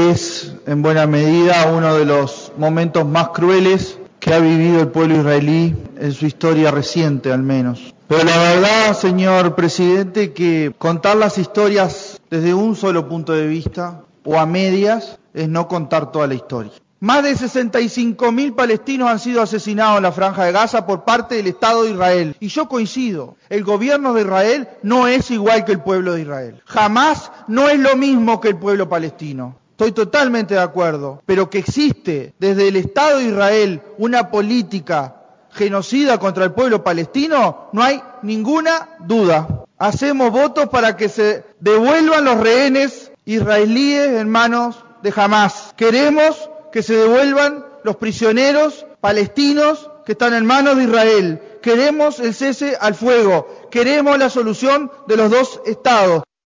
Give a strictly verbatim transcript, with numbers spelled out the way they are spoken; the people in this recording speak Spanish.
es en buena medida uno de los momentos más crueles que ha vivido el pueblo israelí en su historia reciente, al menos. Pero la verdad, señor presidente, que contar las historias desde un solo punto de vista o a medias es no contar toda la historia. Más de sesenta y cinco mil palestinos han sido asesinados en la Franja de Gaza por parte del Estado de Israel. Y yo coincido, el gobierno de Israel no es igual que el pueblo de Israel. Jamás no es lo mismo que el pueblo palestino. Estoy totalmente de acuerdo, pero que existe desde el Estado de Israel una política genocida contra el pueblo palestino, no hay ninguna duda. Hacemos votos para que se devuelvan los rehenes israelíes en manos de Hamás. Queremos que se devuelvan los prisioneros palestinos que están en manos de Israel. Queremos el cese al fuego. Queremos la solución de los dos estados.